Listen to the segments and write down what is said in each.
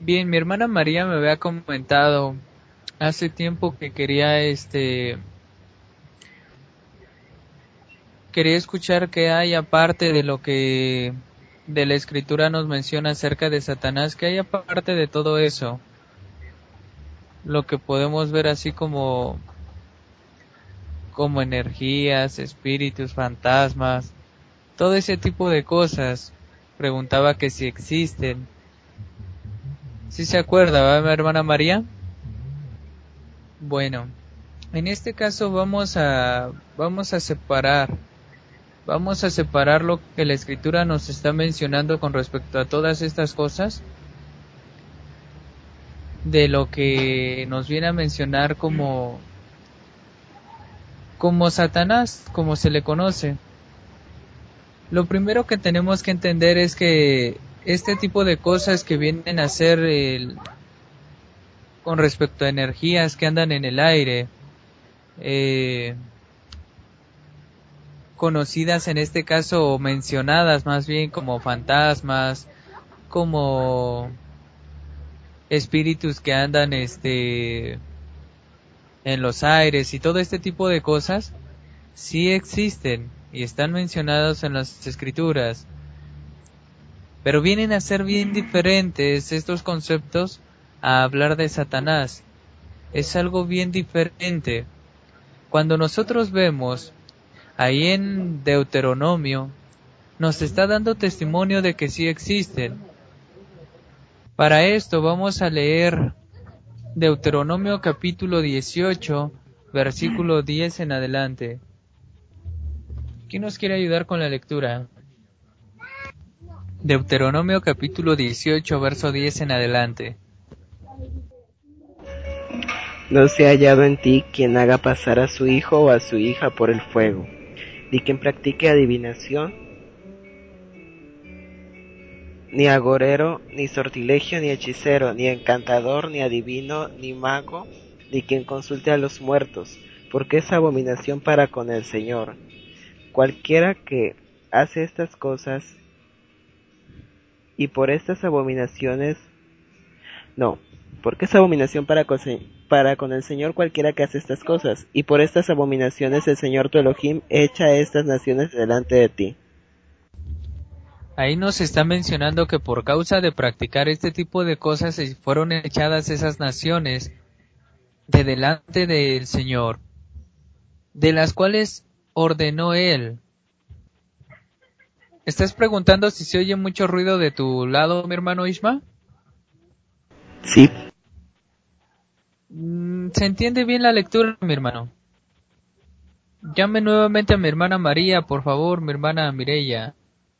Bien, mi hermana María me había comentado hace tiempo que quería escuchar qué hay aparte de lo que de la escritura nos menciona acerca de Satanás, qué hay aparte de todo eso, lo que podemos ver así como energías, espíritus, fantasmas, todo ese tipo de cosas. Preguntaba que si existen. ¿Sí se acuerda, va, mi hermana María? Bueno, en este caso vamos a separar lo que la escritura nos está mencionando con respecto a todas estas cosas de lo que nos viene a mencionar como Satanás, como se le conoce. Lo primero que tenemos que entender es que este tipo de cosas que vienen a ser con respecto a energías que andan en el aire, eh, conocidas en este caso o mencionadas más bien como fantasmas, como espíritus que andan en los aires y todo este tipo de cosas, sí existen y están mencionados en las escrituras, pero vienen a ser bien diferentes estos conceptos a hablar de Satanás. Es algo bien diferente. Cuando nosotros vemos ahí en Deuteronomio, nos está dando testimonio de que sí existen. Para esto vamos a leer Deuteronomio capítulo 18, versículo 10 en adelante. ¿Quién nos quiere ayudar con la lectura? Deuteronomio capítulo 18, verso 10 en adelante. No se ha hallado en ti quien haga pasar a su hijo o a su hija por el fuego, ni quien practique adivinación, ni agorero, ni sortilegio, ni hechicero, ni encantador, ni adivino, ni mago, ni quien consulte a los muertos, porque es abominación para con el Señor. Cualquiera que hace estas cosas, y por estas abominaciones, no, porque es abominación para con el Señor cualquiera que hace estas cosas, y por estas abominaciones el Señor tu Elohim echa a estas naciones delante de ti. Ahí nos está mencionando que por causa de practicar este tipo de cosas fueron echadas esas naciones de delante del Señor, de las cuales ordenó Él. ¿Estás preguntando si se oye mucho ruido de tu lado, mi hermano Isma? Sí. ¿Se entiende bien la lectura, mi hermano? Llame nuevamente a mi hermana María, por favor, mi hermana Mireya.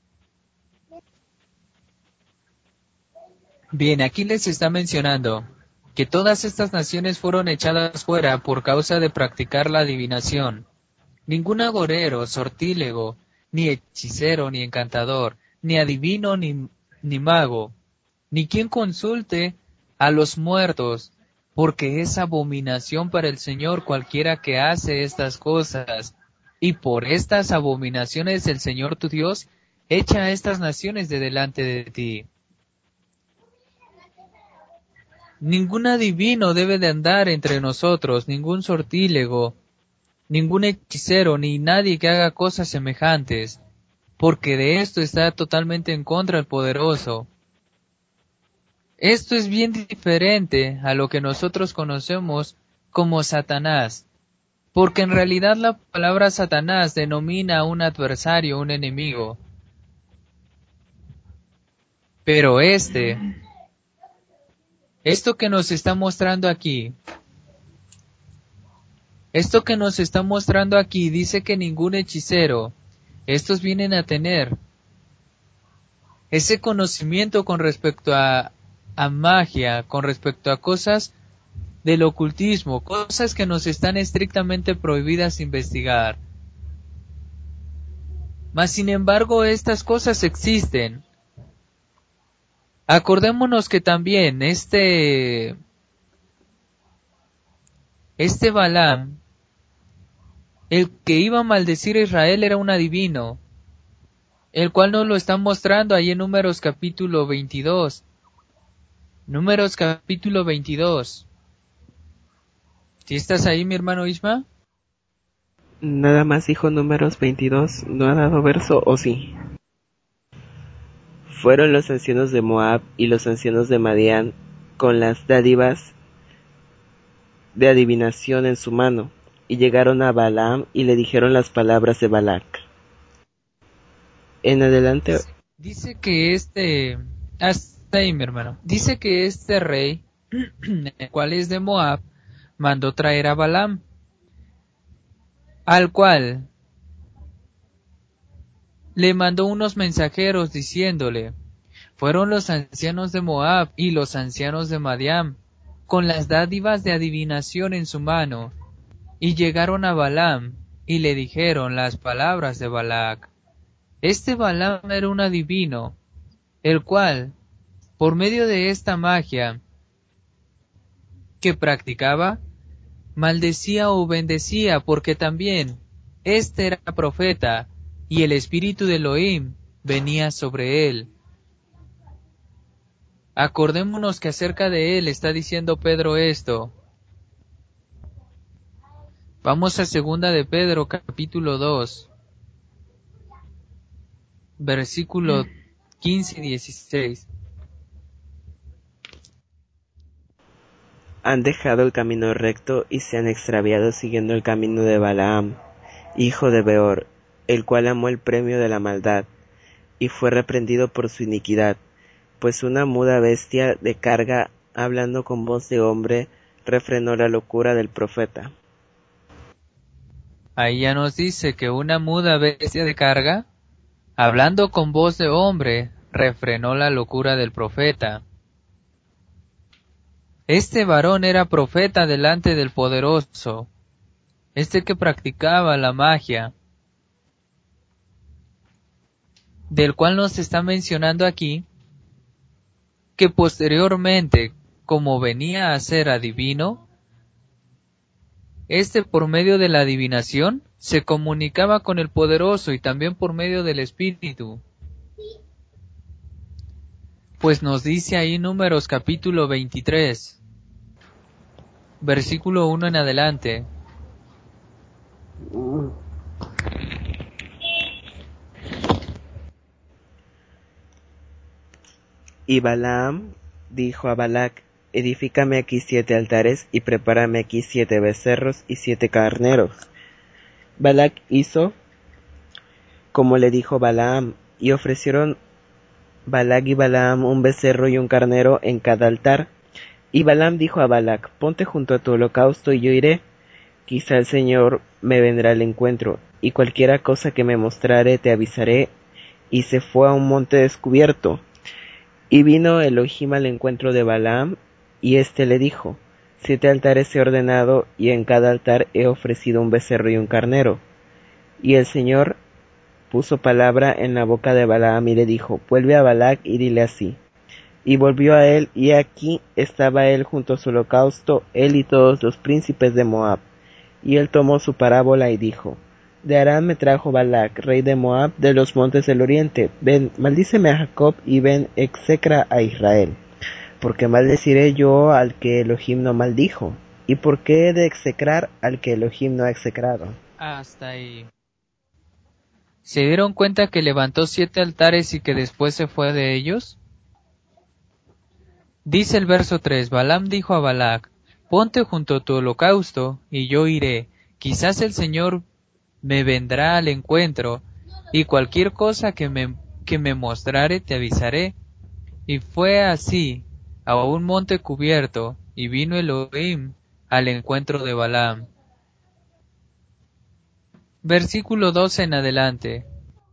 Bien, aquí les está mencionando que todas estas naciones fueron echadas fuera por causa de practicar la adivinación. Ningún agorero, sortílego, ni hechicero, ni encantador, ni adivino, ni mago, ni quien consulte a los muertos, porque es abominación para el Señor cualquiera que hace estas cosas. Y por estas abominaciones el Señor tu Dios echa a estas naciones de delante de ti. Ningún adivino debe de andar entre nosotros, ningún sortílego, ningún hechicero, ni nadie que haga cosas semejantes, porque de esto está totalmente en contra el poderoso. Esto es bien diferente a lo que nosotros conocemos como Satanás, porque en realidad la palabra Satanás denomina a un adversario, un enemigo. Pero esto que nos está mostrando aquí, dice que ningún hechicero, estos vienen a tener ese conocimiento con respecto a magia, con respecto a cosas del ocultismo, cosas que nos están estrictamente prohibidas investigar. Mas sin embargo estas cosas existen. Acordémonos que también este Balaam, el que iba a maldecir a Israel, era un adivino, el cual nos lo está mostrando ahí en Números capítulo 22. Números capítulo 22. ¿Sí estás ahí, mi hermano Isma? Nada más dijo Números 22, ¿no ha dado verso o sí? Fueron los ancianos de Moab y los ancianos de Madián con las dádivas de adivinación en su mano, y llegaron a Balaam y le dijeron las palabras de Balac. En adelante, Dice que hasta ahí, mi hermano. Dice que este rey, el cual es de Moab, mandó traer a Balaam, al cual le mandó unos mensajeros diciéndole: fueron los ancianos de Moab y los ancianos de Madián, con las dádivas de adivinación en su mano, y llegaron a Balaam, y le dijeron las palabras de Balac. Este Balaam era un adivino, el cual, por medio de esta magia que practicaba, maldecía o bendecía, porque también este era profeta, y el espíritu de Elohim venía sobre él. Acordémonos que acerca de él está diciendo Pedro esto. Vamos a segunda de Pedro, capítulo 2, versículo 15 y 16. han dejado el camino recto y se han extraviado siguiendo el camino de Balaam, hijo de Beor, el cual amó el premio de la maldad, y fue reprendido por su iniquidad, pues una muda bestia de carga, hablando con voz de hombre, refrenó la locura del profeta. Ahí ya nos dice que una muda bestia de carga, hablando con voz de hombre, refrenó la locura del profeta. Este varón era profeta delante del poderoso, este que practicaba la magia, del cual nos está mencionando aquí, que posteriormente, como venía a ser adivino, este por medio de la adivinación se comunicaba con el poderoso y también por medio del espíritu. Pues nos dice ahí Números capítulo 23, versículo 1 en adelante. Y Balaam dijo a Balac: edifícame aquí 7 altares, y prepárame aquí 7 becerros y 7 carneros. Balac hizo como le dijo Balaam, y ofrecieron Balac y Balaam un becerro y un carnero en cada altar. Y Balaam dijo a Balac: ponte junto a tu holocausto y yo iré. Quizá el Señor me vendrá al encuentro, y cualquiera cosa que me mostrare te avisaré. Y se fue a un monte descubierto. Y vino Elohim al encuentro de Balaam, y éste le dijo: 7 altares he ordenado, y en cada altar he ofrecido un becerro y un carnero. Y el Señor puso palabra en la boca de Balaam y le dijo: vuelve a Balac y dile así. Y volvió a él, y aquí estaba él junto a su holocausto, él y todos los príncipes de Moab. Y él tomó su parábola y dijo: de Aram me trajo Balac, rey de Moab, de los montes del oriente. Ven, maldíceme a Jacob, y ven, execra a Israel. Porque maldeciré yo al que Elohim no maldijo, y por qué he de execrar al que Elohim no ha execrado. Hasta ahí. ¿Se dieron cuenta que levantó 7 altares y que después se fue de ellos? Dice el verso 3, Balaam dijo a Balac: ponte junto a tu holocausto, y yo iré. Quizás el Señor me vendrá al encuentro, y cualquier cosa que me mostrare te avisaré. Y fue así, a un monte cubierto, y vino Elohim al encuentro de Balaam. Versículo 12 en adelante.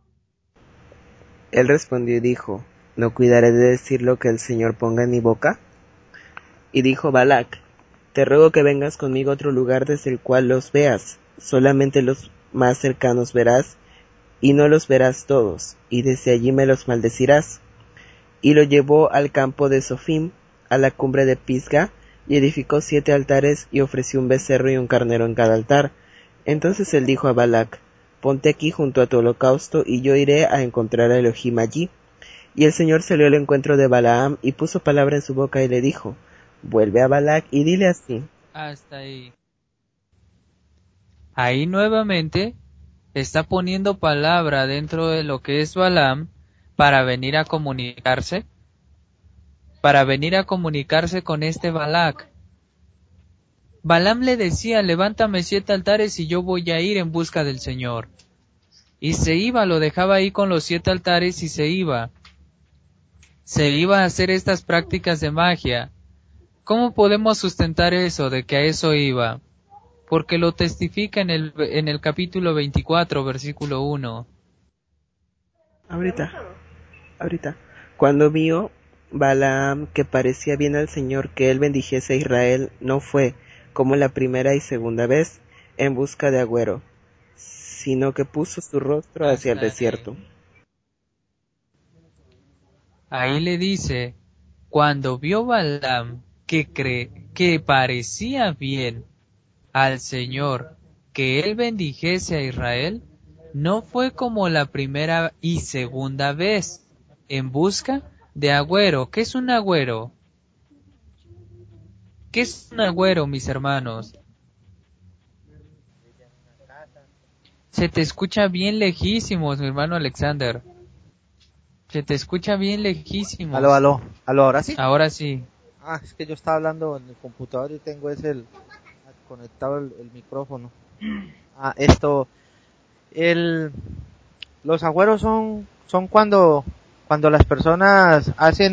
Él respondió y dijo: ¿no cuidaré de decir lo que el Señor ponga en mi boca? Y dijo Balac: te ruego que vengas conmigo a otro lugar desde el cual los veas, solamente los más cercanos verás, y no los verás todos, y desde allí me los maldecirás. Y lo llevó al campo de Sofim, a la cumbre de Pisga, y edificó 7 altares, y ofreció un becerro y un carnero en cada altar. Entonces él dijo a Balac: ponte aquí junto a tu holocausto, y yo iré a encontrar a Elohim allí. Y el Señor salió al encuentro de Balaam y puso palabra en su boca y le dijo, vuelve a Balac y dile así. Hasta ahí. Ahí nuevamente está poniendo palabra dentro de lo que es Balaam para venir a comunicarse con este Balac. Balaam le decía, levántame 7 altares y yo voy a ir en busca del Señor. Y se iba, lo dejaba ahí con los 7 altares y se iba. Se iba a hacer estas prácticas de magia. ¿Cómo podemos sustentar eso, de que a eso iba? Porque lo testifica en el capítulo 24, versículo 1. Ahorita. Cuando vio Balaam que parecía bien al Señor que él bendijese a Israel, no fue, como la primera y segunda vez, en busca de agüero, sino que puso su rostro hacia el Hasta desierto. ahí le dice, cuando vio Balaam que parecía bien al Señor que él bendijese a Israel, no fue como la primera y segunda vez, en busca de agüero. ¿Qué es un agüero? ¿Qué es un agüero, mis hermanos? Se te escucha bien lejísimos, mi hermano Alexander. Se te escucha bien Aló, lejísimos. aló, aló, ¿ahora sí? Ahora sí. Ah, es que yo estaba hablando en el computador y tengo conectado el micrófono. Ah, el, los agüeros son cuando las personas hacen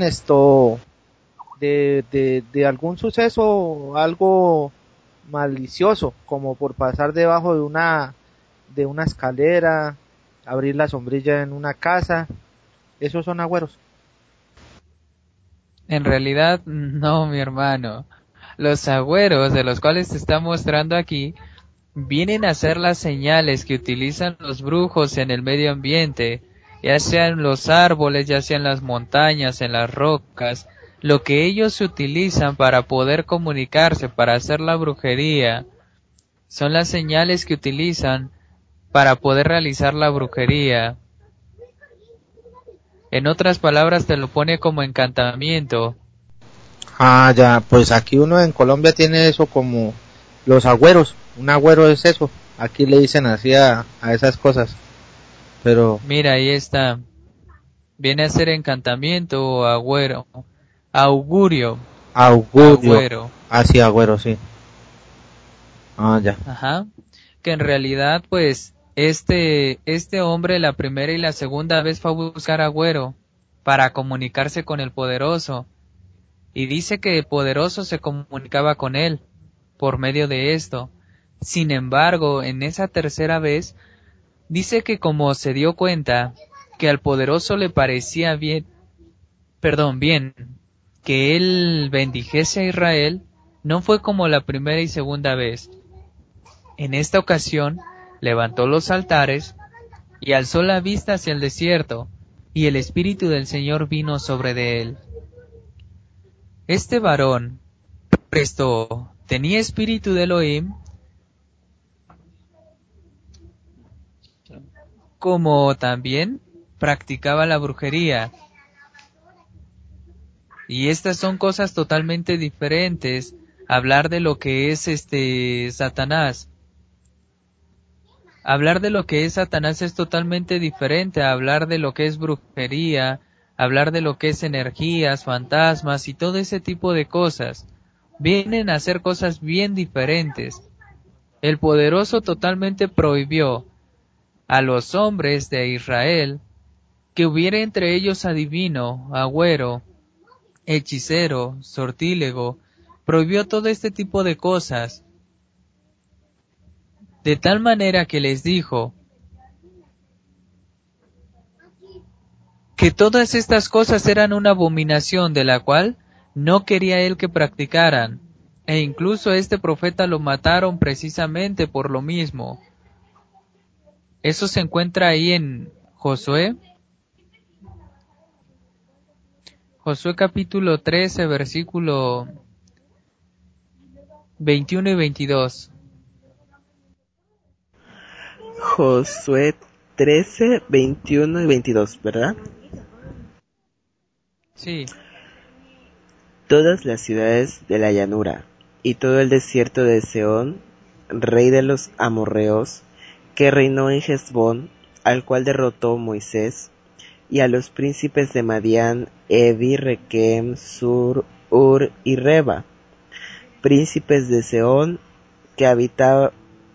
de algún suceso, algo malicioso, como por pasar debajo de una escalera, abrir la sombrilla en una casa, esos son agüeros. En realidad, no, mi hermano. Los agüeros de los cuales te está mostrando aquí vienen a ser las señales que utilizan los brujos en el medio ambiente, ya sean los árboles, ya sean las montañas, en las rocas, lo que ellos utilizan para poder comunicarse, para hacer la brujería, son las señales que utilizan para poder realizar la brujería. En otras palabras, te lo pone como encantamiento. Ah, ya, pues aquí uno en Colombia tiene eso como los agüeros. Un agüero es eso. Aquí le dicen así a esas cosas. Pero Mira, ahí está. Viene a ser encantamiento o agüero. Augurio. augurio, Agüero. así agüero, sí. Ah, ya. Ajá. Que en realidad, pues, este hombre la primera y la segunda vez fue a buscar agüero para comunicarse con el poderoso. Y dice que el poderoso se comunicaba con él por medio de esto. Sin embargo, en esa tercera vez, dice que como se dio cuenta que al poderoso le parecía bien, que él bendijese a Israel, no fue como la primera y segunda vez. En esta ocasión, levantó los altares y alzó la vista hacia el desierto, y el Espíritu del Señor vino sobre de él. Este varón, tenía espíritu de Elohim, como también practicaba la brujería. Y estas son cosas totalmente diferentes. Hablar de lo que es Satanás. Hablar de lo que es Satanás es totalmente diferente a hablar de lo que es brujería, hablar de lo que es energías, fantasmas y todo ese tipo de cosas. Vienen a ser cosas bien diferentes. El poderoso totalmente prohibió a los hombres de Israel que hubiera entre ellos adivino, agüero, hechicero, sortílego, prohibió todo este tipo de cosas, de tal manera que les dijo que todas estas cosas eran una abominación de la cual no quería él que practicaran, e incluso este profeta lo mataron precisamente por lo mismo. Eso se encuentra ahí en Josué capítulo 13, versículo 21 y 22. Josué 13, 21 y 22, ¿verdad? Sí, Todas las ciudades de la llanura, y todo el desierto de Sehón, rey de los amorreos, que reinó en Hesbón, al cual derrotó Moisés, y a los príncipes de Madián, Evi, Requem, Sur, Ur y Reba, príncipes de Sehón, que habitaban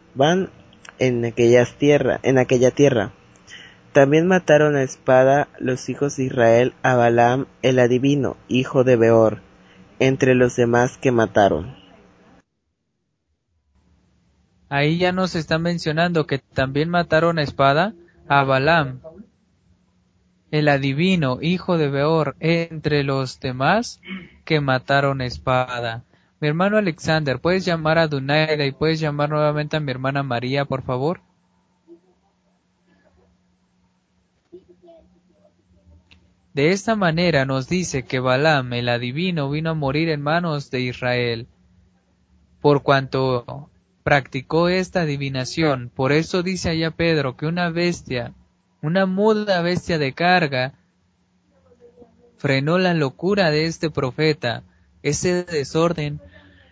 en aquella tierra. También mataron a espada los hijos de Israel a Balaam el adivino, hijo de Beor, entre los demás que mataron. ahí ya nos están mencionando que también mataron a espada a Balaam, el adivino, hijo de Beor, entre los demás que mataron a espada. Mi hermano Alexander, ¿puedes llamar a Dunaida y puedes llamar nuevamente a mi hermana María, por favor? De esta manera nos dice que Balaam, el adivino, vino a morir en manos de Israel, por cuanto practicó esta adivinación. Por eso dice allá Pedro que una bestia, una muda bestia de carga, frenó la locura de este profeta, ese desorden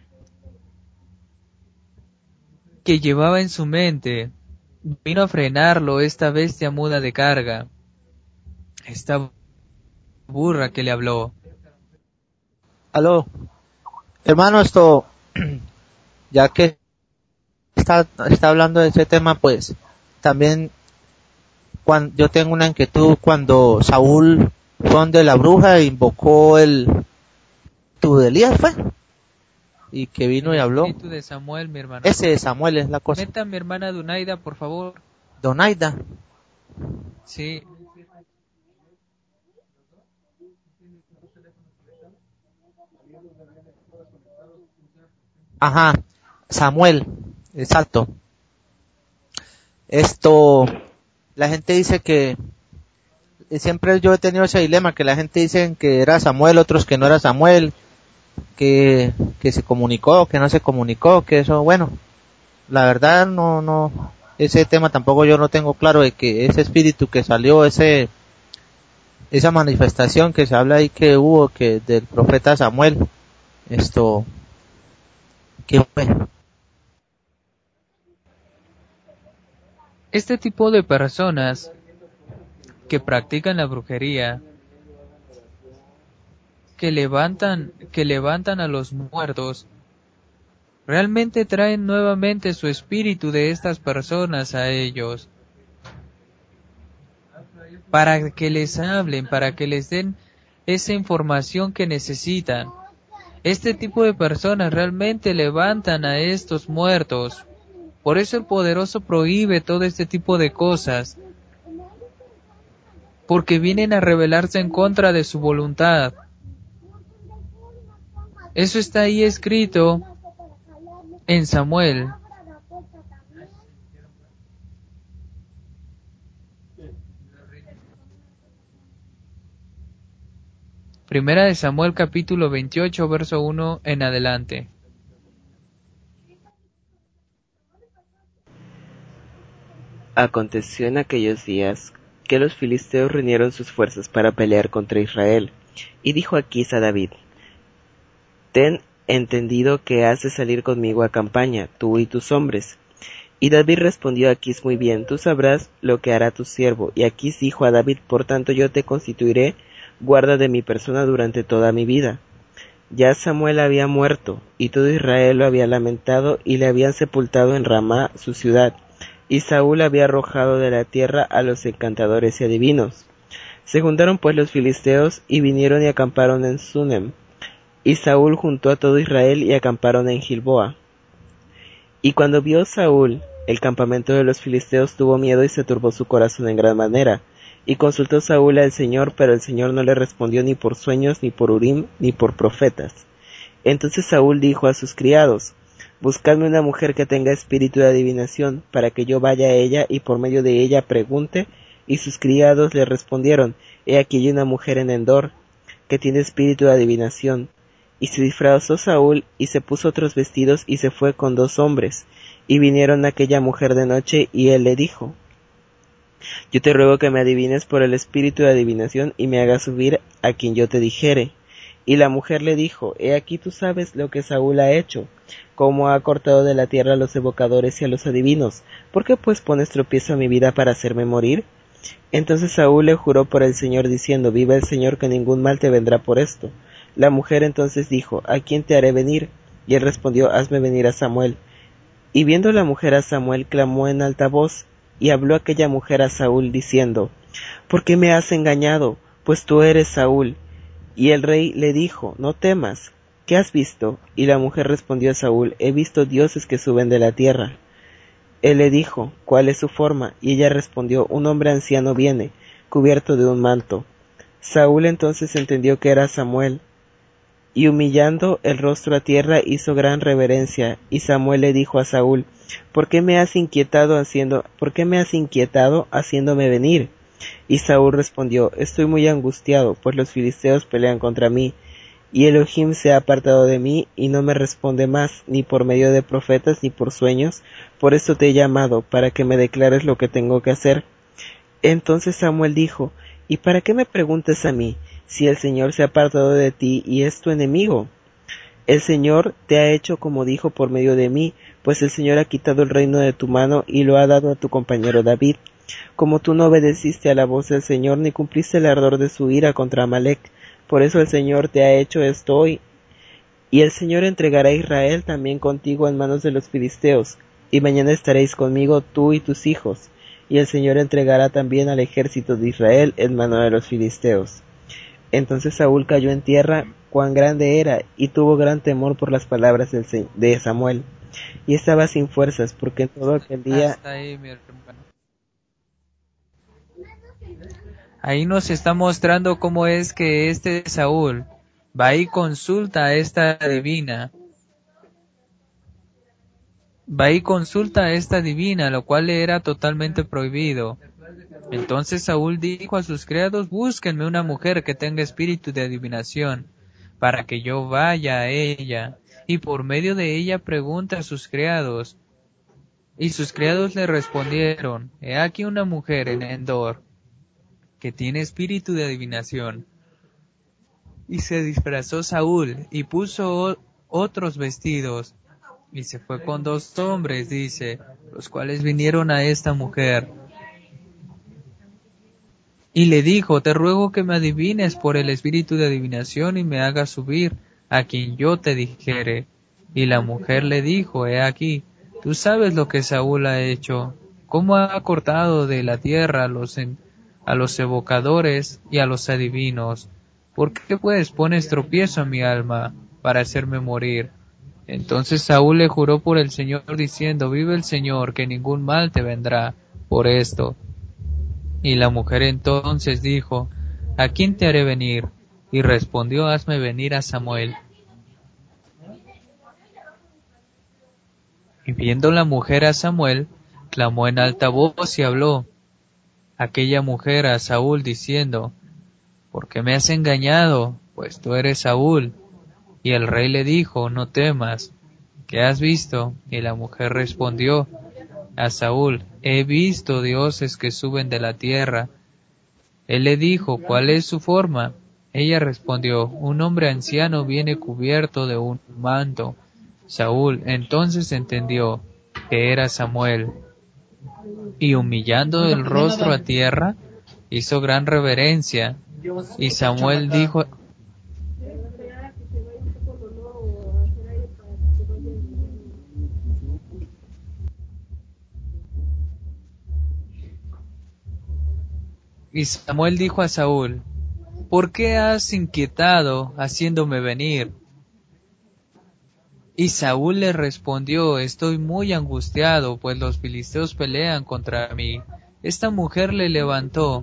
que llevaba en su mente, vino a frenarlo esta bestia muda de carga, esta burra que le habló. Aló, hermano, ya que está hablando de ese tema, pues también cuando yo tengo una inquietud cuando Saúl fue donde la bruja e invocó el tu de Elías fue y que vino y El habló. espíritu de Samuel, mi hermano. Ese de Samuel es la cosa. Meta a mi hermana Dunaida, por favor. Donaida. Sí, Ajá. Samuel. Exacto. Esto, la gente dice que siempre yo he tenido ese dilema que la gente dice que era Samuel, otros que no era Samuel, que se comunicó, que no se comunicó, que eso, bueno, la verdad no, ese tema tampoco yo no tengo claro de que ese espíritu que salió, esa manifestación que se habla ahí que hubo que del profeta Samuel, que fue. este tipo de personas que practican la brujería, que levantan a los muertos, realmente traen nuevamente su espíritu de estas personas a ellos, para que les hablen, para que les den esa información que necesitan. Este tipo de personas realmente levantan a estos muertos. Por eso el poderoso prohíbe todo este tipo de cosas, porque vienen a rebelarse en contra de su voluntad. Eso está ahí escrito en Samuel. Primera de Samuel capítulo 28, verso 1 en adelante. Aconteció en aquellos días que los filisteos reunieron sus fuerzas para pelear contra Israel, y dijo Achs a David: Ten entendido que has de salir conmigo a campaña, tú y tus hombres. Y David respondió a Achs: Muy bien, tú sabrás lo que hará tu siervo. Y Achs dijo a David: Por tanto yo te constituiré guarda de mi persona durante toda mi vida. Ya Samuel había muerto, y todo Israel lo había lamentado, y le habían sepultado en Ramá, su ciudad, y Saúl había arrojado de la tierra a los encantadores y adivinos. Se juntaron pues los filisteos, y vinieron y acamparon en Sunem, y Saúl juntó a todo Israel, y acamparon en Gilboa. Y cuando vio Saúl el campamento de los filisteos, tuvo miedo y se turbó su corazón en gran manera. Y consultó Saúl al Señor, pero el Señor no le respondió ni por sueños, ni por Urim, ni por profetas. Entonces Saúl dijo a sus criados: Buscadme una mujer que tenga espíritu de adivinación, para que yo vaya a ella y por medio de ella pregunte. Y sus criados le respondieron: He aquí hay una mujer en Endor, que tiene espíritu de adivinación. Y se disfrazó Saúl, y se puso otros vestidos, y se fue con 2 hombres. Y vinieron a aquella mujer de noche, y él le dijo: Yo te ruego que me adivines por el espíritu de adivinación y me hagas subir a quien yo te dijere. Y la mujer le dijo, he aquí tú sabes lo que Saúl ha hecho, cómo ha cortado de la tierra a los evocadores y a los adivinos. ¿Por qué pues pones tropiezo a mi vida para hacerme morir? Entonces Saúl le juró por el Señor diciendo, viva el Señor que ningún mal te vendrá por esto. La mujer entonces dijo, ¿a quién te haré venir? Y él respondió, hazme venir a Samuel. Y viendo la mujer a Samuel, clamó en alta voz, y habló aquella mujer a Saúl diciendo, ¿por qué me has engañado? Pues tú eres Saúl. Y el rey le dijo, no temas, ¿qué has visto? Y la mujer respondió a Saúl, he visto dioses que suben de la tierra. Él le dijo, ¿cuál es su forma? Y ella respondió, un hombre anciano viene, cubierto de un manto. Saúl entonces entendió que era Samuel, y humillando el rostro a tierra hizo gran reverencia, y Samuel le dijo a Saúl, ¿por qué me has inquietado haciéndome venir? Y Saúl respondió, estoy muy angustiado, pues los filisteos pelean contra mí, y Elohim se ha apartado de mí, y no me responde más, ni por medio de profetas, ni por sueños, por esto te he llamado, para que me declares lo que tengo que hacer. Entonces Samuel dijo, ¿y para qué me preguntas a mí, si el Señor se ha apartado de ti y es tu enemigo? El Señor te ha hecho como dijo por medio de mí, pues el Señor ha quitado el reino de tu mano y lo ha dado a tu compañero David. Como tú no obedeciste a la voz del Señor ni cumpliste el ardor de su ira contra Amalec, por eso el Señor te ha hecho esto hoy. Y el Señor entregará a Israel también contigo en manos de los filisteos, y mañana estaréis conmigo tú y tus hijos, y el Señor entregará también al ejército de Israel en mano de los filisteos. Entonces Saúl cayó en tierra, cuán grande era, y tuvo gran temor por las palabras de Samuel, y estaba sin fuerzas, porque en todo aquel día... Hasta ahí, mi hermano. Ahí nos está mostrando cómo es que este Saúl va y consulta a esta divina. Va y consulta a esta divina, lo cual le era totalmente prohibido. Entonces Saúl dijo a sus criados, búsquenme una mujer que tenga espíritu de adivinación, para que yo vaya a ella, y por medio de ella pregunte a sus criados. Y sus criados le respondieron, he aquí una mujer en Endor, que tiene espíritu de adivinación. Y se disfrazó Saúl, y puso otros vestidos, y se fue con 2 hombres, dice, los cuales vinieron a esta mujer. Y le dijo, te ruego que me adivines por el espíritu de adivinación y me hagas subir a quien yo te dijere. Y la mujer le dijo, he aquí, tú sabes lo que Saúl ha hecho, cómo ha cortado de la tierra a los evocadores y a los adivinos. ¿Por qué pues pones tropiezo a mi alma para hacerme morir? Entonces Saúl le juró por el Señor diciendo, vive el Señor, que ningún mal te vendrá por esto. Y la mujer entonces dijo, ¿a quién te haré venir? Y respondió, hazme venir a Samuel. Y viendo la mujer a Samuel, clamó en alta voz y habló aquella mujer a Saúl diciendo, ¿por qué me has engañado? Pues tú eres Saúl. Y el rey le dijo, no temas, ¿qué has visto? Y la mujer respondió a Saúl, he visto dioses que suben de la tierra. Él le dijo, ¿cuál es su forma? Ella respondió, un hombre anciano viene cubierto de un manto. Saúl entonces entendió que era Samuel, y humillando el rostro a tierra, hizo gran reverencia. Y Samuel dijo, a Saúl, ¿por qué has inquietado haciéndome venir? Y Saúl le respondió, estoy muy angustiado, pues los filisteos pelean contra mí. Esta mujer le levantó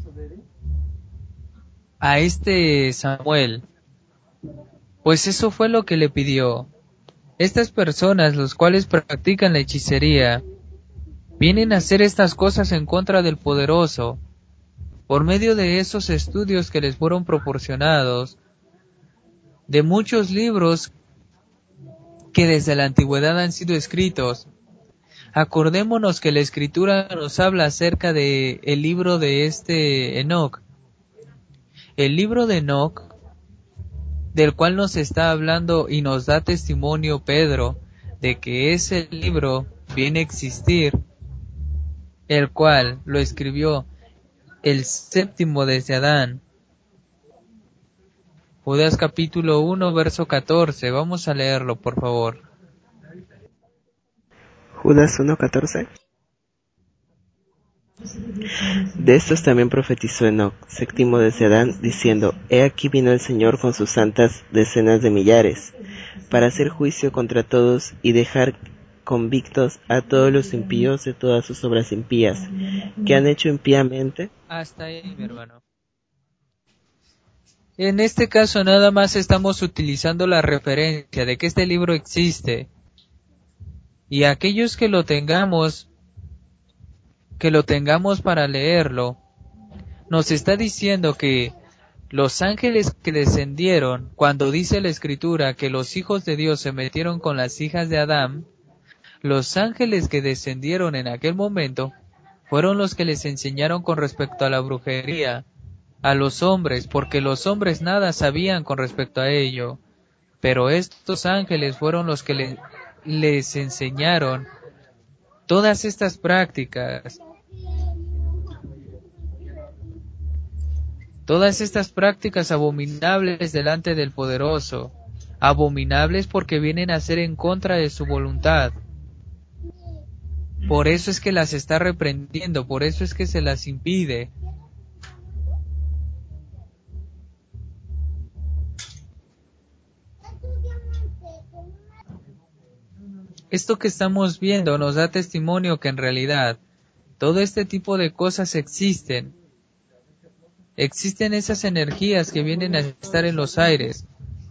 a este Samuel, pues eso fue lo que le pidió. Estas personas, los cuales practican la hechicería, vienen a hacer estas cosas en contra del poderoso. Por medio de esos estudios que les fueron proporcionados, de muchos libros que desde la antigüedad han sido escritos, Acordémonos que la Escritura nos habla acerca de el libro de Enoc. El libro de Enoc, del cual nos está hablando y nos da testimonio Pedro, de que ese libro viene a existir, el cual lo escribió el séptimo desde Adán. Judas capítulo 1, verso 14. Vamos a leerlo, por favor. Judas 1:14. De estos también profetizó Enoc, séptimo desde Adán, diciendo: He aquí vino el Señor con sus santas decenas de millares, para hacer juicio contra todos y dejar convictos a todos los impíos de todas sus obras impías, que han hecho impíamente. Hasta ahí, mi hermano. En este caso nada más estamos utilizando la referencia de que este libro existe. Y aquellos que lo tengamos para leerlo, nos está diciendo que los ángeles que descendieron, cuando dice la Escritura que los hijos de Dios se metieron con las hijas de Adán, los ángeles que descendieron en aquel momento fueron los que les enseñaron con respecto a la brujería a los hombres, porque los hombres nada sabían con respecto a ello, pero estos ángeles fueron los que les enseñaron todas estas prácticas abominables delante del Poderoso, abominables porque vienen a ser en contra de su voluntad. Por eso es que las está reprendiendo, por eso es que se las impide. Esto que estamos viendo nos da testimonio que en realidad todo este tipo de cosas existen. Existen esas energías que vienen a estar en los aires.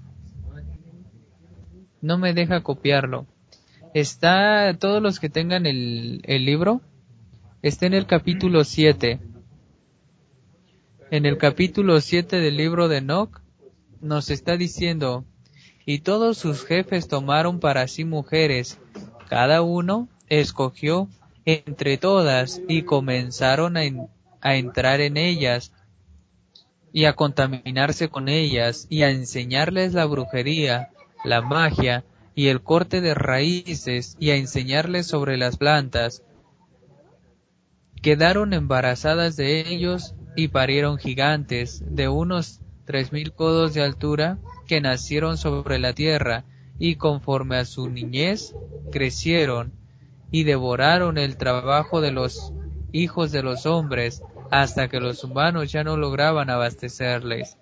No me deja copiarlo. Está, todos los que tengan el libro, está en el capítulo 7. En el capítulo 7 del libro de Enoc nos está diciendo: y todos sus jefes tomaron para sí mujeres, cada uno escogió entre todas y comenzaron a entrar en ellas y a contaminarse con ellas y a enseñarles la brujería, la magia y el corte de raíces y a enseñarles sobre las plantas. Quedaron embarazadas de ellos y parieron gigantes de unos 3000 codos de altura que nacieron sobre la tierra y conforme a su niñez crecieron y devoraron el trabajo de los hijos de los hombres hasta que los humanos ya no lograban abastecerles.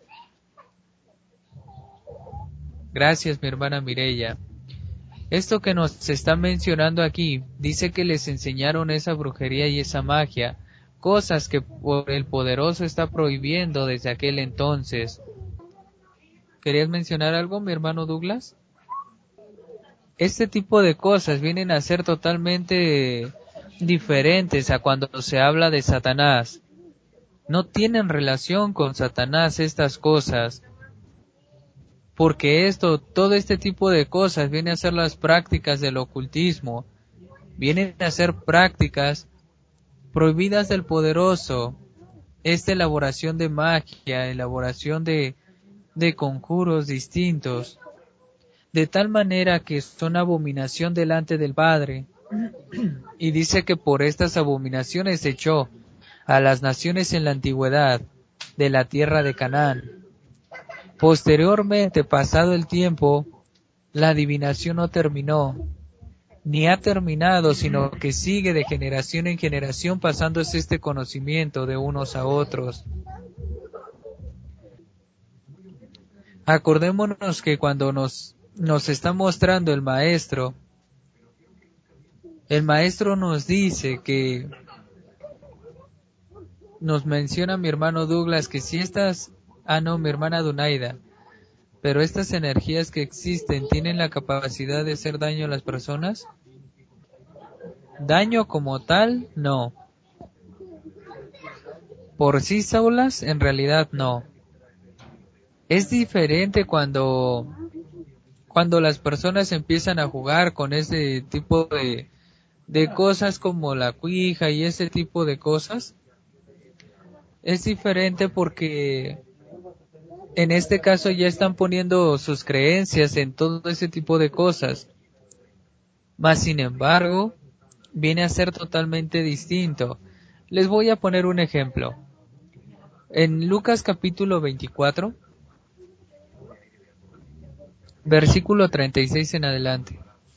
Gracias, mi hermana Mireya. Esto que nos está mencionando aquí, dice que les enseñaron esa brujería y esa magia, cosas que el Poderoso está prohibiendo desde aquel entonces. ¿Querías mencionar algo, mi hermano Douglas? Este tipo de cosas vienen a ser totalmente diferentes a cuando se habla de Satanás. No tienen relación con Satanás estas cosas. Porque todo este tipo de cosas viene a ser las prácticas del ocultismo, vienen a ser prácticas prohibidas del Poderoso, esta elaboración de magia, elaboración de conjuros distintos, de tal manera que son abominación delante del Padre, y dice que por estas abominaciones echó a las naciones en la antigüedad de la tierra de Canaán. Posteriormente, pasado el tiempo, la adivinación no terminó, ni ha terminado, sino que sigue de generación en generación pasándose este conocimiento de unos a otros. Acordémonos que cuando nos está mostrando el maestro nos dice que, nos menciona mi hermano Douglas que si mi hermana Dunaida, pero estas energías que existen tienen la capacidad de hacer daño a las personas. Daño como tal, no. Por sí solas, en realidad no. Es diferente cuando las personas empiezan a jugar con ese tipo de cosas como la cuija y ese tipo de cosas, es diferente porque en este caso ya están poniendo sus creencias en todo ese tipo de cosas. Mas sin embargo, viene a ser totalmente distinto. Les voy a poner un ejemplo. En Lucas capítulo 24, versículo 36 en adelante.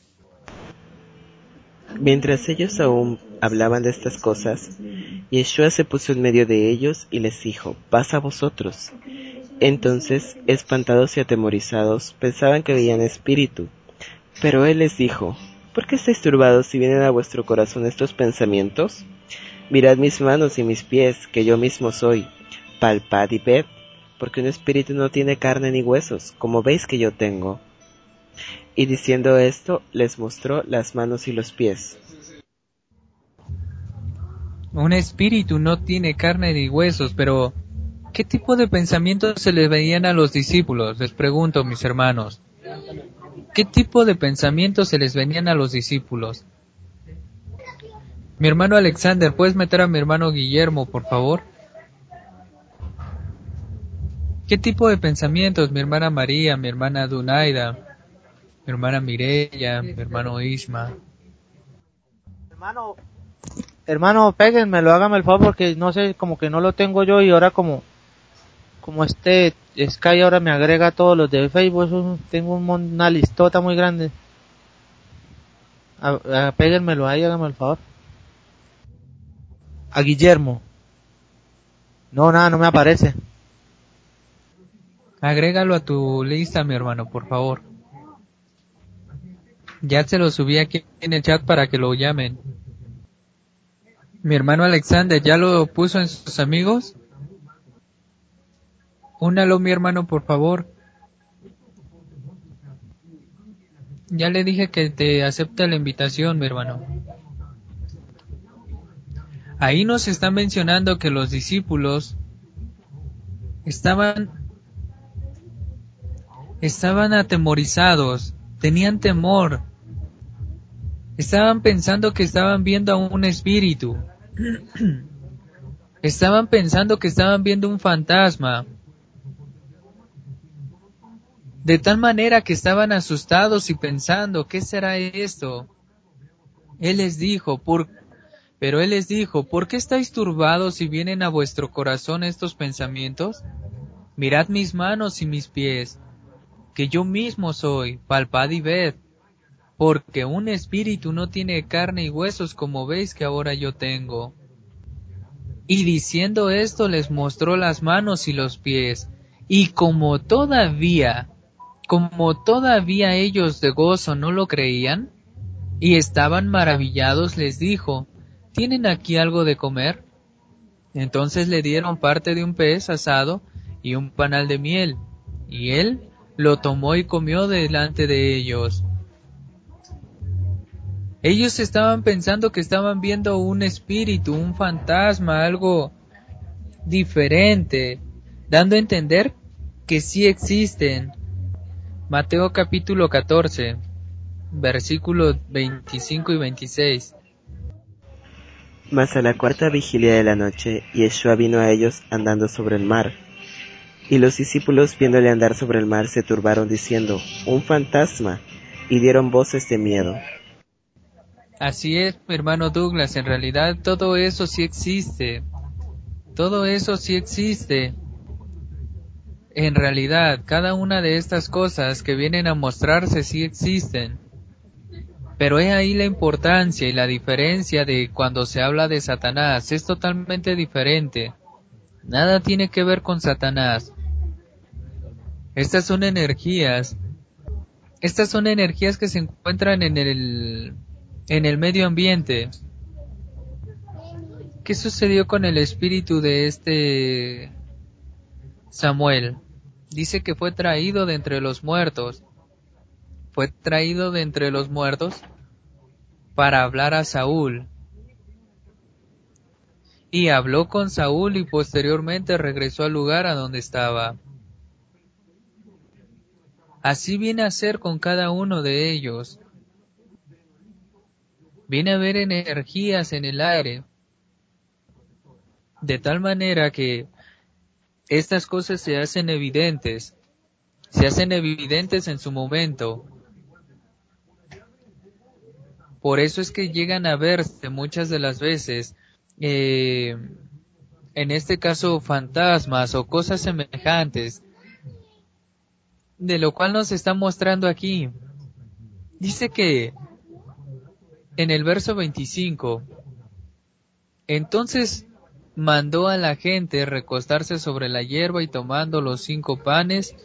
Mientras ellos aún hablaban de estas cosas, Yeshua se puso en medio de ellos y les dijo, paz a vosotros. Entonces, espantados y atemorizados, pensaban que veían espíritu. Pero él les dijo, ¿por qué estáis turbados si vienen a vuestro corazón estos pensamientos? Mirad mis manos y mis pies, que yo mismo soy. Palpad y ved, porque un espíritu no tiene carne ni huesos, como veis que yo tengo. Y diciendo esto, les mostró las manos y los pies. Un espíritu no tiene carne ni huesos, pero ¿qué tipo de pensamientos se les veían a los discípulos? Les pregunto, mis hermanos. ¿Qué tipo de pensamientos se les venían a los discípulos? Mi hermano Alexander, ¿puedes meter a mi hermano Guillermo, por favor? ¿Qué tipo de pensamientos? Mi hermana María, mi hermana Dunaida, mi hermana Mireya, mi hermano Isma. Hermano, péguenmelo, hágame el favor porque no sé, como que no lo tengo yo y ahora como este Sky ahora me agrega a todos los de Facebook, tengo una listota muy grande. Péguenmelo ahí, hágame el favor. A Guillermo. No, nada, no me aparece. Agrégalo a tu lista, mi hermano, por favor. Ya se lo subí aquí en el chat para que lo llamen. Mi hermano Alexander, ¿ya lo puso en sus amigos? Únalo, mi hermano, por favor. Ya le dije que te acepta la invitación, mi hermano. Ahí nos está mencionando que los discípulos estaban atemorizados, tenían temor, estaban pensando que estaban viendo a un espíritu, estaban pensando que estaban viendo un fantasma, de tal manera que estaban asustados y pensando, ¿qué será esto? Pero él les dijo, ¿por qué estáis turbados si vienen a vuestro corazón estos pensamientos? Mirad mis manos y mis pies, que yo mismo soy, palpad y ved, porque un espíritu no tiene carne y huesos como veis que ahora yo tengo. Y diciendo esto les mostró las manos y los pies, y como todavía ellos de gozo no lo creían, y estaban maravillados, les dijo, ¿tienen aquí algo de comer? Entonces le dieron parte de un pez asado y un panal de miel, y él lo tomó y comió delante de ellos. Ellos estaban pensando que estaban viendo un espíritu, un fantasma, algo diferente, dando a entender que sí existen. Mateo capítulo 14, versículos 25 y 26. Mas a la cuarta vigilia de la noche, Yeshua vino a ellos andando sobre el mar. Y los discípulos, viéndole andar sobre el mar, se turbaron diciendo, un fantasma, y dieron voces de miedo. Así es, mi hermano Douglas, en realidad todo eso sí existe. Todo eso sí existe. En realidad, cada una de estas cosas que vienen a mostrarse sí existen. Pero he ahí la importancia y la diferencia de cuando se habla de Satanás. Es totalmente diferente. Nada tiene que ver con Satanás. Estas son energías. Estas son energías que se encuentran en el medio ambiente. ¿Qué sucedió con el espíritu de este Samuel? Dice que fue traído de entre los muertos. Fue traído de entre los muertos para hablar a Saúl. Y habló con Saúl y posteriormente regresó al lugar a donde estaba. Así viene a ser con cada uno de ellos. Viene a haber energías en el aire, de tal manera que estas cosas se hacen evidentes en su momento. Por eso es que llegan a verse muchas de las veces, en este caso, fantasmas o cosas semejantes, de lo cual nos está mostrando aquí. Dice que en el verso 25, entonces mandó a la gente recostarse sobre la hierba y tomando los 5 panes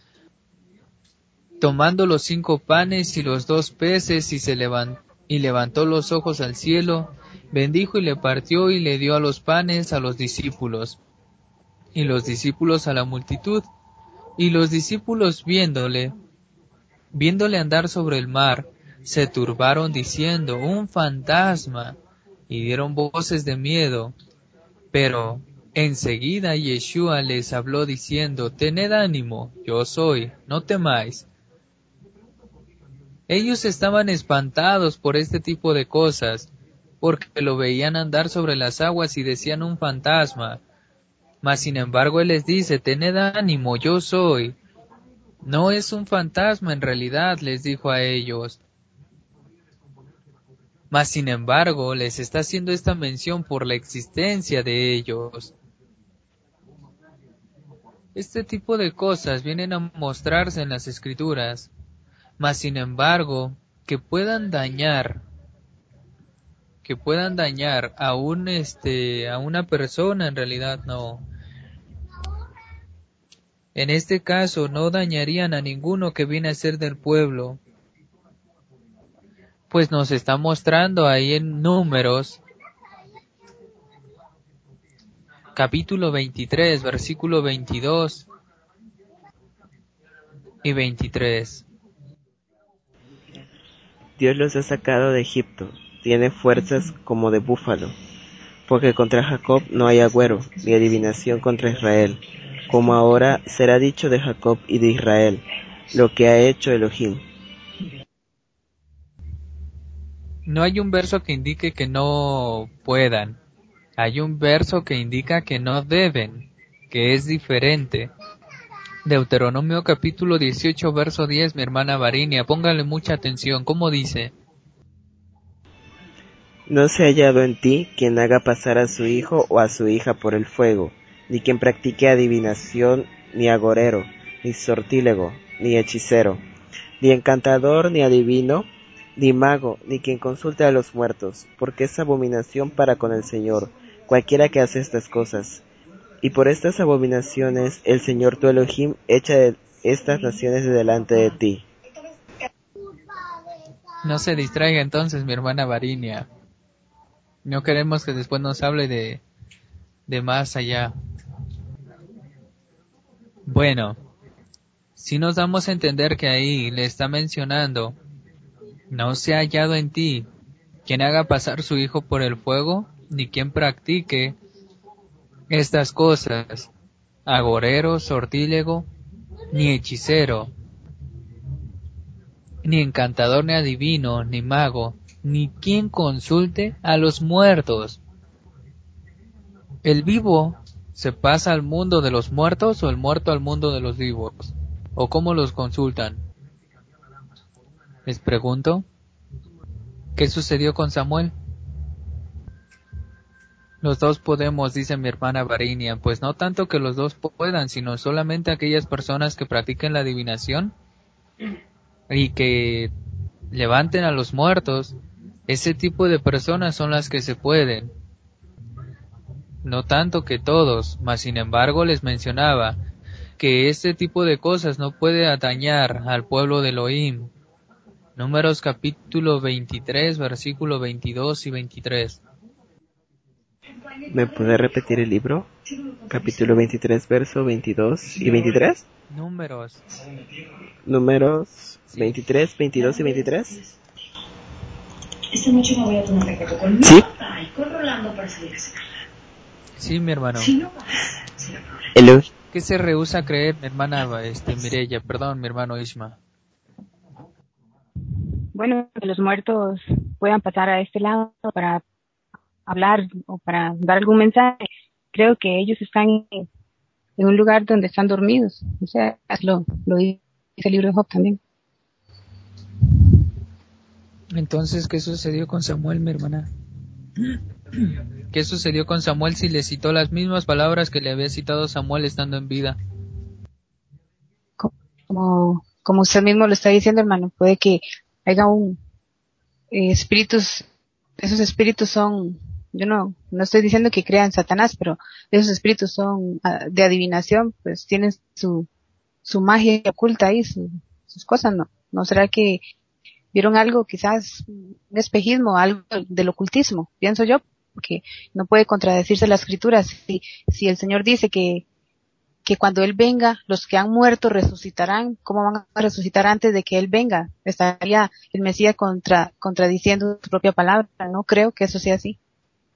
y los 2 peces y levantó los ojos al cielo, bendijo y le partió y le dio a los panes a los discípulos y los discípulos a la multitud. Y los discípulos viéndole andar sobre el mar, se turbaron diciendo, un fantasma, y dieron voces de miedo. Pero enseguida Yeshua les habló diciendo, tened ánimo, yo soy, no temáis. Ellos estaban espantados por este tipo de cosas, porque lo veían andar sobre las aguas y decían un fantasma. Mas sin embargo él les dice, tened ánimo, yo soy. No es un fantasma en realidad, les dijo a ellos. Mas sin embargo les está haciendo esta mención por la existencia de ellos. Este tipo de cosas vienen a mostrarse en las escrituras, mas sin embargo que puedan dañar a una persona, en realidad no. En este caso no dañarían a ninguno que viene a ser del pueblo, pues nos está mostrando ahí en Números, capítulo 23, versículo 22 y 23. Dios los ha sacado de Egipto, tiene fuerzas como de búfalo, porque contra Jacob no hay agüero, ni adivinación contra Israel, como ahora será dicho de Jacob y de Israel, lo que ha hecho Elohim. No hay un verso que indique que no puedan. Hay un verso que indica que no deben, que es diferente. Deuteronomio capítulo 18, verso 10, mi hermana Varinia, póngale mucha atención. ¿Cómo dice? No se ha hallado en ti quien haga pasar a su hijo o a su hija por el fuego, ni quien practique adivinación, ni agorero, ni sortílego, ni hechicero, ni encantador, ni adivino, ni mago, ni quien consulte a los muertos, porque es abominación para con el Señor, cualquiera que hace estas cosas. Y por estas abominaciones el Señor tu Elohim echa estas naciones de delante de ti. No se distraiga entonces, mi hermana Varinia. No queremos que después nos hable de más allá. Bueno, si nos damos a entender que ahí le está mencionando, no se ha hallado en ti quien haga pasar su hijo por el fuego, ni quien practique estas cosas, agorero, sortílego, ni hechicero, ni encantador, ni adivino, ni mago, ni quien consulte a los muertos. ¿El vivo se pasa al mundo de los muertos o el muerto al mundo de los vivos? ¿O cómo los consultan? Les pregunto, ¿qué sucedió con Samuel? Los dos podemos, dice mi hermana Varinia, pues no tanto que los dos puedan, sino solamente aquellas personas que practiquen la adivinación y que levanten a los muertos. Ese tipo de personas son las que se pueden. No tanto que todos, mas sin embargo les mencionaba que este tipo de cosas no puede atañar al pueblo de Elohim. Números capítulo 23, versículo 22 y 23. ¿Me puede repetir el libro? Capítulo 23, verso 22 y 23. Números. Números 23, 22 y 23. Esta noche me voy a tomar café con mi ¿Sí? papá y con Rolando para salir a cenar. Sí, mi hermano. Si no vas, será problema. Hello. ¿Qué se rehúsa a creer, mi hermana Mireya? Perdón, mi hermano Isma. Bueno, que los muertos puedan pasar a este lado para hablar o para dar algún mensaje. Creo que ellos están en un lugar donde están dormidos. O sea, lo dice el libro de Job también. Entonces, ¿qué sucedió con Samuel, mi hermana? ¿Qué sucedió con Samuel si le citó las mismas palabras que le había citado Samuel estando en vida? Como usted mismo lo está diciendo, hermano, puede que haya espíritus, esos espíritus son, yo no estoy diciendo que crean Satanás, pero esos espíritus son de adivinación, pues tienen su magia oculta ahí, sus cosas, ¿no será que vieron algo, quizás un espejismo, algo del ocultismo, pienso yo, porque no puede contradecirse la escritura. Si el Señor dice que cuando Él venga, los que han muerto resucitarán, ¿cómo van a resucitar antes de que Él venga? Estaría el Mesías contradiciendo su propia palabra. No creo que eso sea así.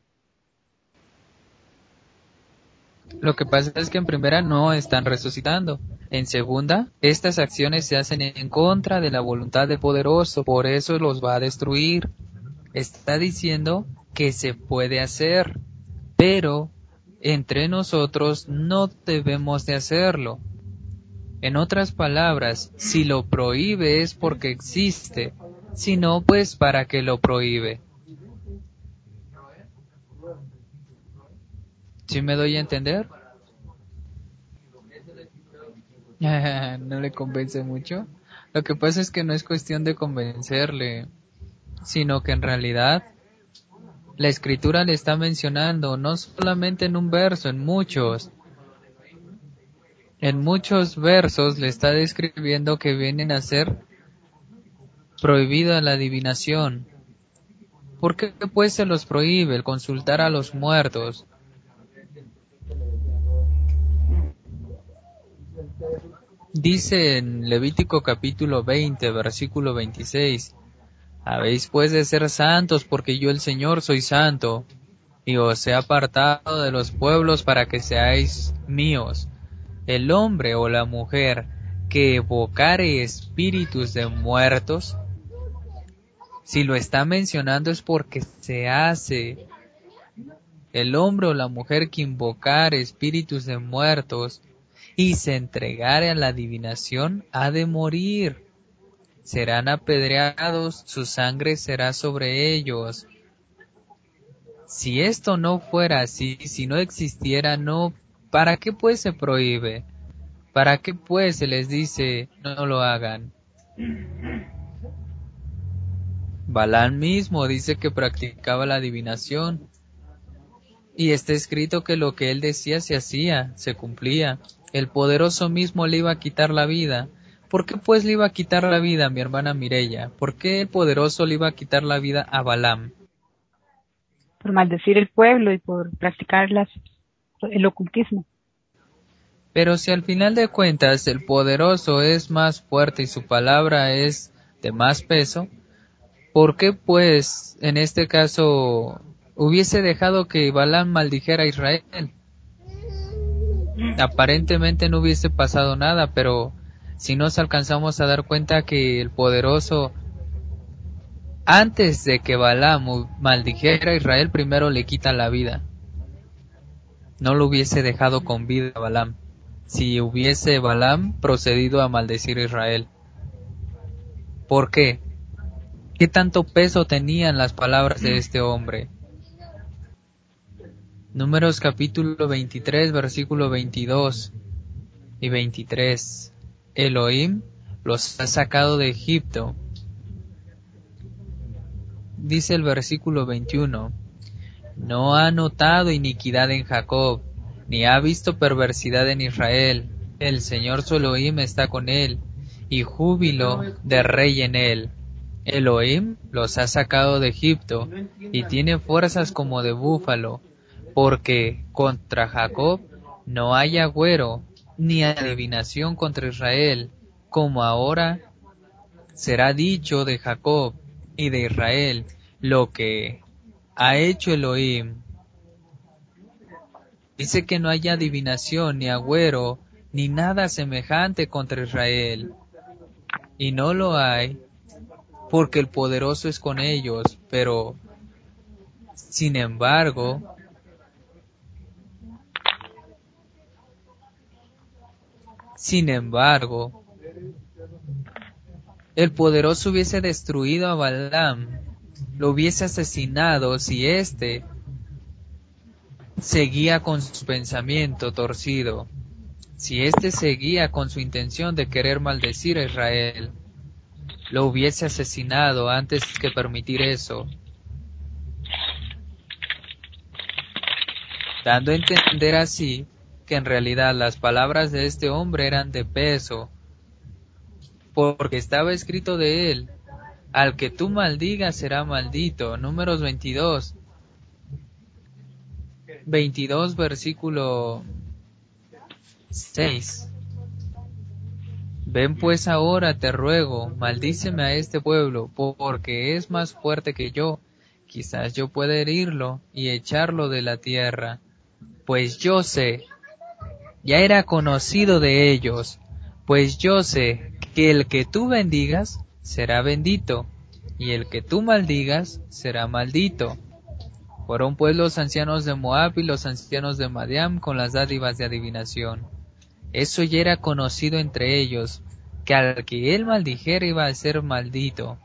Lo que pasa es que en primera no están resucitando. En segunda, estas acciones se hacen en contra de la voluntad del poderoso, por eso los va a destruir. Está diciendo que se puede hacer, pero entre nosotros no debemos de hacerlo. En otras palabras, si lo prohíbe es porque existe, si no, pues ¿para qué lo prohíbe? ¿Sí me doy a entender? ¿No le convence mucho? Lo que pasa es que no es cuestión de convencerle, sino que en realidad la escritura le está mencionando, no solamente en un verso, en muchos versos le está describiendo que vienen a ser prohibida la adivinación. ¿Por qué pues se los prohíbe el consultar a los muertos? Dice en Levítico capítulo 20, versículo 26, habéis pues de ser santos porque yo el Señor soy santo, y os he apartado de los pueblos para que seáis míos. El hombre o la mujer que evocare espíritus de muertos, si lo está mencionando es porque se hace. El hombre o la mujer que invocare espíritus de muertos y se entregare a la adivinación ha de morir. Serán apedreados, su sangre será sobre ellos. Si esto no fuera así, si no existiera, no, ¿para qué pues se prohíbe? ¿Para qué pues se les dice no lo hagan? Balán mismo dice que practicaba la adivinación, y está escrito que lo que él decía se hacía, se cumplía. El poderoso mismo le iba a quitar la vida. ¿Por qué pues le iba a quitar la vida a mi hermana Mireya? ¿Por qué el poderoso le iba a quitar la vida a Balaam? Por maldecir el pueblo y por practicar el ocultismo. Pero si al final de cuentas el poderoso es más fuerte y su palabra es de más peso, ¿por qué pues en este caso hubiese dejado que Balaam maldijera a Israel? Aparentemente no hubiese pasado nada, pero si nos alcanzamos a dar cuenta que el poderoso, antes de que Balaam maldijera a Israel, primero le quita la vida. No lo hubiese dejado con vida a Balaam, si hubiese Balaam procedido a maldecir a Israel. ¿Por qué? ¿Qué tanto peso tenían las palabras de este hombre? Números capítulo 23, versículo 22 y 23. Elohim los ha sacado de Egipto. Dice el versículo 21. No ha notado iniquidad en Jacob, ni ha visto perversidad en Israel. El Señor su Elohim está con él, y júbilo de rey en él. Elohim los ha sacado de Egipto, y tiene fuerzas como de búfalo, porque contra Jacob no hay agüero, ni adivinación contra Israel, como ahora será dicho de Jacob y de Israel lo que ha hecho Elohim. Dice que no hay adivinación, ni agüero, ni nada semejante contra Israel. Y no lo hay, porque el poderoso es con ellos, pero sin embargo, el poderoso hubiese destruido a Balaam, lo hubiese asesinado si éste seguía con su pensamiento torcido, si éste seguía con su intención de querer maldecir a Israel, lo hubiese asesinado antes que permitir eso, dando a entender así que en realidad las palabras de este hombre eran de peso, porque estaba escrito de él: al que tú maldigas será maldito. Números 22 versículo 6. Ven pues ahora, te ruego, maldíceme a este pueblo, porque es más fuerte que yo. Quizás yo pueda herirlo y echarlo de la tierra. Pues yo sé, ya era conocido de ellos, pues yo sé que el que tú bendigas será bendito, y el que tú maldigas será maldito. Fueron pues los ancianos de Moab y los ancianos de Madián con las dádivas de adivinación. Eso ya era conocido entre ellos, que al que él maldijera iba a ser maldito.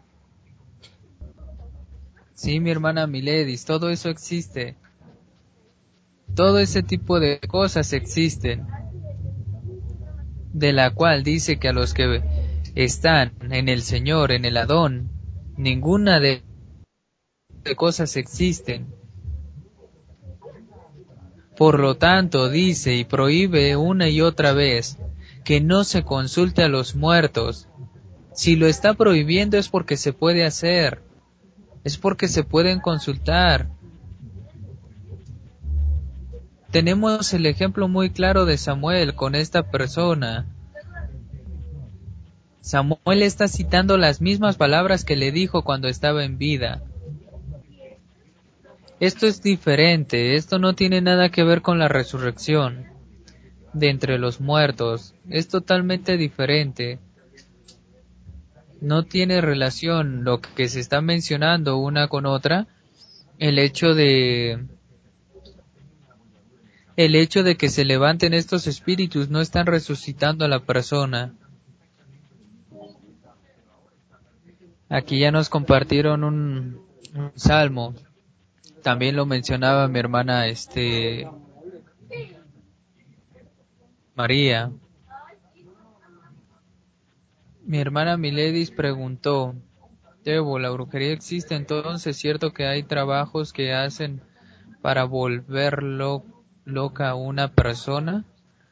Sí, mi hermana Miledis, todo eso existe. Todo ese tipo de cosas existen, de la cual dice que a los que están en el Señor, en el Adón, ninguna de cosas existen. Por lo tanto, dice y prohíbe una y otra vez que no se consulte a los muertos. Si lo está prohibiendo es porque se puede hacer, es porque se pueden consultar. Tenemos el ejemplo muy claro de Samuel con esta persona. Samuel está citando las mismas palabras que le dijo cuando estaba en vida. Esto es diferente, esto no tiene nada que ver con la resurrección de entre los muertos, es totalmente diferente. No tiene relación lo que se está mencionando una con otra, el hecho de que se levanten estos espíritus no están resucitando a la persona. Aquí ya nos compartieron un salmo. También lo mencionaba mi hermana María. Mi hermana Miledis preguntó: Debo, ¿la brujería existe entonces? ¿Cierto que hay trabajos que hacen para volver loca a una persona?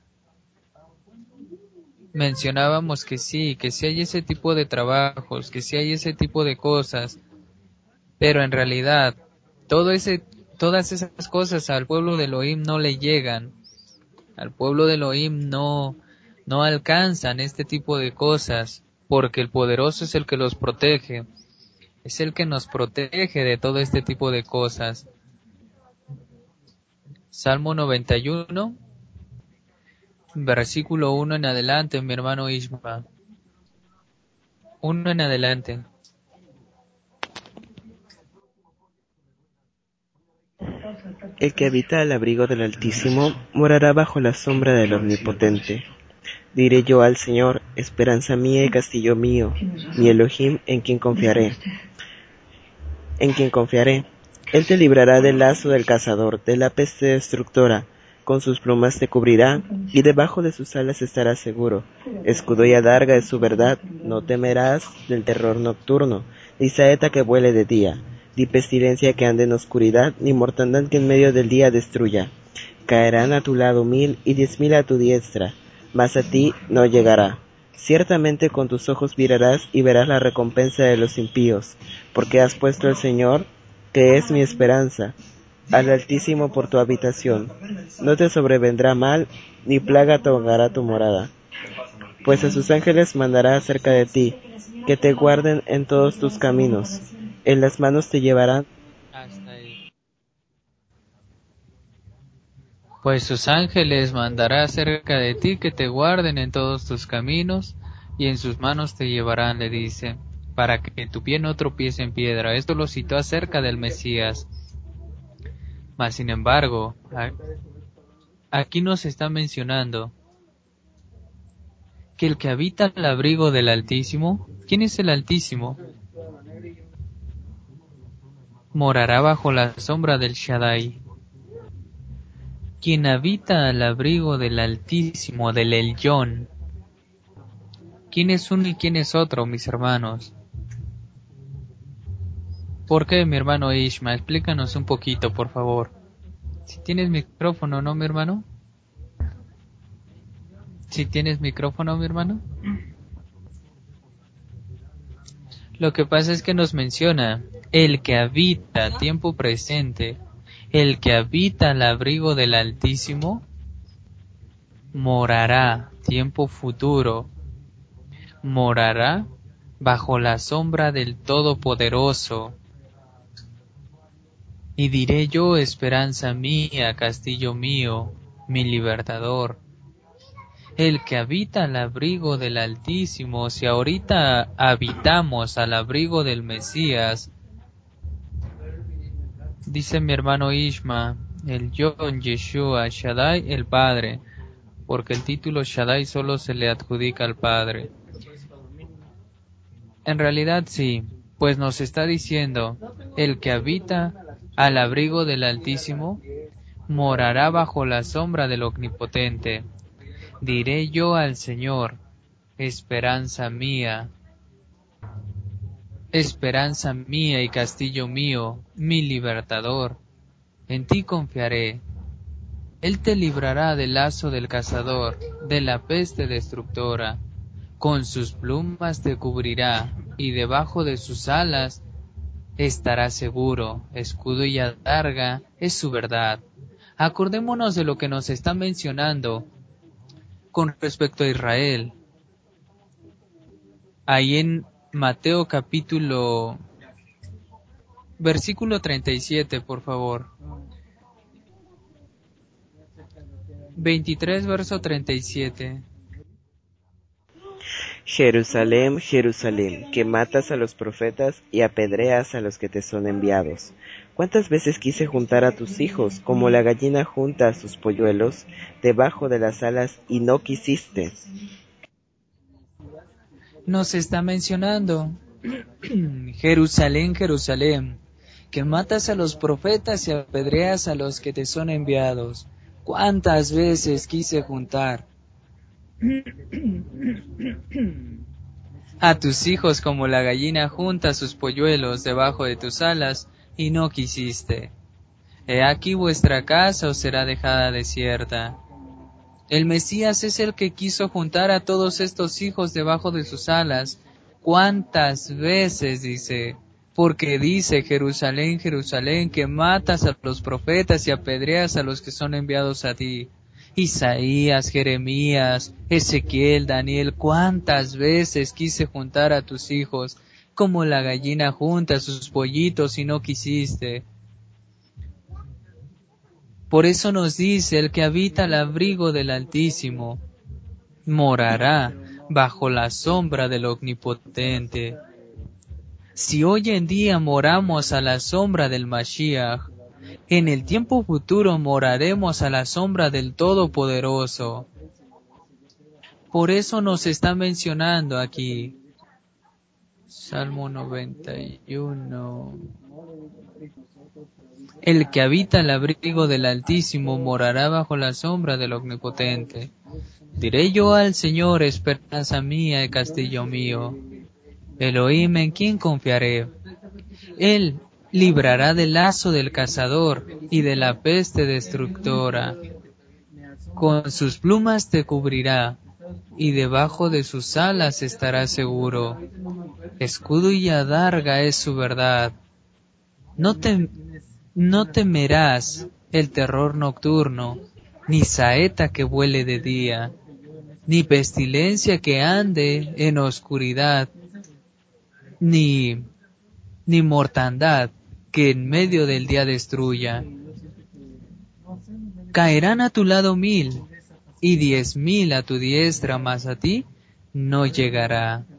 Mencionábamos que sí hay ese tipo de trabajos, que sí hay ese tipo de cosas, pero en realidad todas esas cosas al pueblo de Elohim no le llegan. Al pueblo de Elohim no alcanzan este tipo de cosas, porque el poderoso es el que los protege, es el que nos protege de todo este tipo de cosas. Salmo 91, versículo 1 en adelante, mi hermano Ishma. 1 en adelante. El que habita al abrigo del Altísimo morará bajo la sombra del Omnipotente. Diré yo al Señor, esperanza mía y castillo mío, mi Elohim en quien confiaré. Él te librará del lazo del cazador, de la peste destructora. Con sus plumas te cubrirá, y debajo de sus alas estarás seguro. Escudo y adarga es su verdad, no temerás del terror nocturno, ni saeta que vuele de día, ni pestilencia que ande en oscuridad, ni mortandad que en medio del día destruya. Caerán a tu lado 1000 y 10.000 a tu diestra, mas a ti no llegará. Ciertamente con tus ojos mirarás y verás la recompensa de los impíos, porque has puesto al Señor, que es mi esperanza, al Altísimo por tu habitación. No te sobrevendrá mal, ni plaga tocará tu morada. Pues a sus ángeles mandará acerca de ti, que te guarden en todos tus caminos. En las manos te llevarán. Hasta ahí. Pues sus ángeles mandará cerca de ti que te guarden en todos tus caminos, y en sus manos te llevarán, le dice, para que tu pie no tropiece en piedra. Esto lo citó acerca del Mesías. Mas, sin embargo, aquí nos está mencionando que el que habita al abrigo del Altísimo, ¿quién es el Altísimo? Morará bajo la sombra del Shaddai. Quien habita al abrigo del Altísimo, del Elyon. ¿Quién es uno y quién es otro, mis hermanos? ¿Por qué, mi hermano Ishma? Explícanos un poquito, por favor. Si tienes micrófono, ¿no, mi hermano? Si tienes micrófono, mi hermano. Lo que pasa es que nos menciona el que habita, tiempo presente, el que habita al abrigo del Altísimo, morará, tiempo futuro, morará bajo la sombra del Todopoderoso. Y diré yo, esperanza mía, castillo mío, mi libertador. El que habita al abrigo del Altísimo, si ahorita habitamos al abrigo del Mesías, dice mi hermano Ishma, el Yon Yeshua, Shaddai, el Padre, porque el título Shaddai solo se le adjudica al Padre. En realidad sí, pues nos está diciendo, el que habita al abrigo del Altísimo, morará bajo la sombra del Omnipotente. Diré yo al Señor, esperanza mía y castillo mío, mi libertador. En ti confiaré. Él te librará del lazo del cazador, de la peste destructora. Con sus plumas te cubrirá, y debajo de sus alas estará seguro. Escudo y adarga es su verdad. Acordémonos de lo que nos está mencionando con respecto a Israel. Ahí en Mateo capítulo, versículo 37, por favor. 23, verso 37. Jerusalén, Jerusalén, que matas a los profetas y apedreas a los que te son enviados. ¿Cuántas veces quise juntar a tus hijos, como la gallina junta a sus polluelos, debajo de las alas, y no quisiste? Nos está mencionando, Jerusalén, Jerusalén, que matas a los profetas y apedreas a los que te son enviados. ¿Cuántas veces quise juntar a tus hijos como la gallina junta sus polluelos debajo de tus alas, y no quisiste? He aquí vuestra casa os será dejada desierta. El Mesías es el que quiso juntar a todos estos hijos debajo de sus alas. ¿Cuántas veces? Dice, porque dice, Jerusalén, Jerusalén, que matas a los profetas y apedreas a los que son enviados a ti. Isaías, Jeremías, Ezequiel, Daniel, ¿cuántas veces quise juntar a tus hijos, como la gallina junta a sus pollitos y no quisiste? Por eso nos dice, el que habita al abrigo del Altísimo, morará bajo la sombra del Omnipotente. Si hoy en día moramos a la sombra del Mashiach, en el tiempo futuro moraremos a la sombra del Todopoderoso. Por eso nos está mencionando aquí, Salmo 91. El que habita al abrigo del Altísimo morará bajo la sombra del Omnipotente. Diré yo al Señor, esperanza mía y castillo mío. Elohim, ¿en quién confiaré? Él librará del lazo del cazador y de la peste destructora. Con sus plumas te cubrirá, y debajo de sus alas estarás seguro. Escudo y adarga es su verdad. No temerás el terror nocturno, ni saeta que vuele de día, ni pestilencia que ande en oscuridad, ni mortandad que en medio del día destruya. Caerán a tu lado 1000, y 10,000 a tu diestra, mas a ti no llegará.